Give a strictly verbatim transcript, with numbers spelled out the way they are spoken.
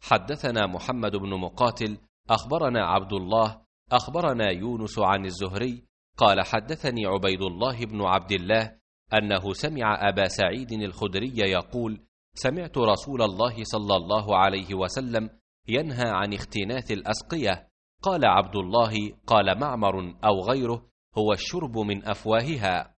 حدثنا محمد بن مقاتل أخبرنا عبد الله أخبرنا يونس عن الزهري قال حدثني عبيد الله بن عبد الله أنه سمع أبا سعيد الخدري يقول: سمعت رسول الله صلى الله عليه وسلم ينهى عن اختناث الأسقية. قال عبد الله: قال معمر أو غيره: هو الشرب من أفواهها.